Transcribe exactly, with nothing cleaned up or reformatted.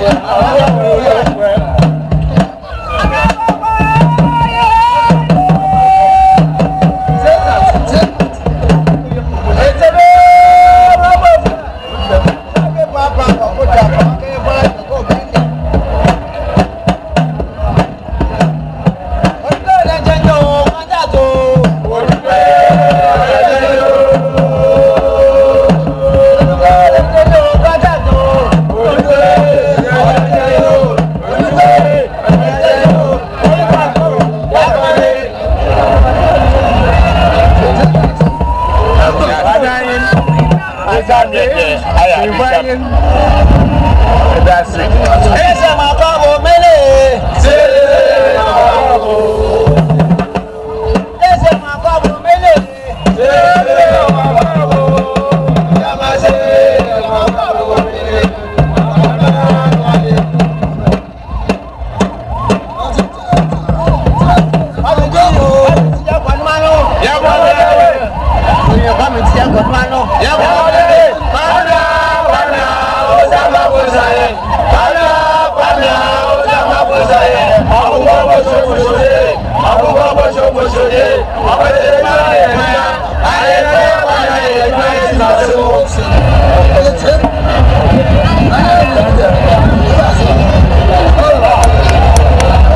That's it. Ese macabo mele. Ese macabo mele. Ese macabo. Llámase macabo mele. Ya con mano. Ya con mano. Ya con Abu Bakar Shomoshe, Abu Bakar Shomoshe, Abu Bakar Shomoshe,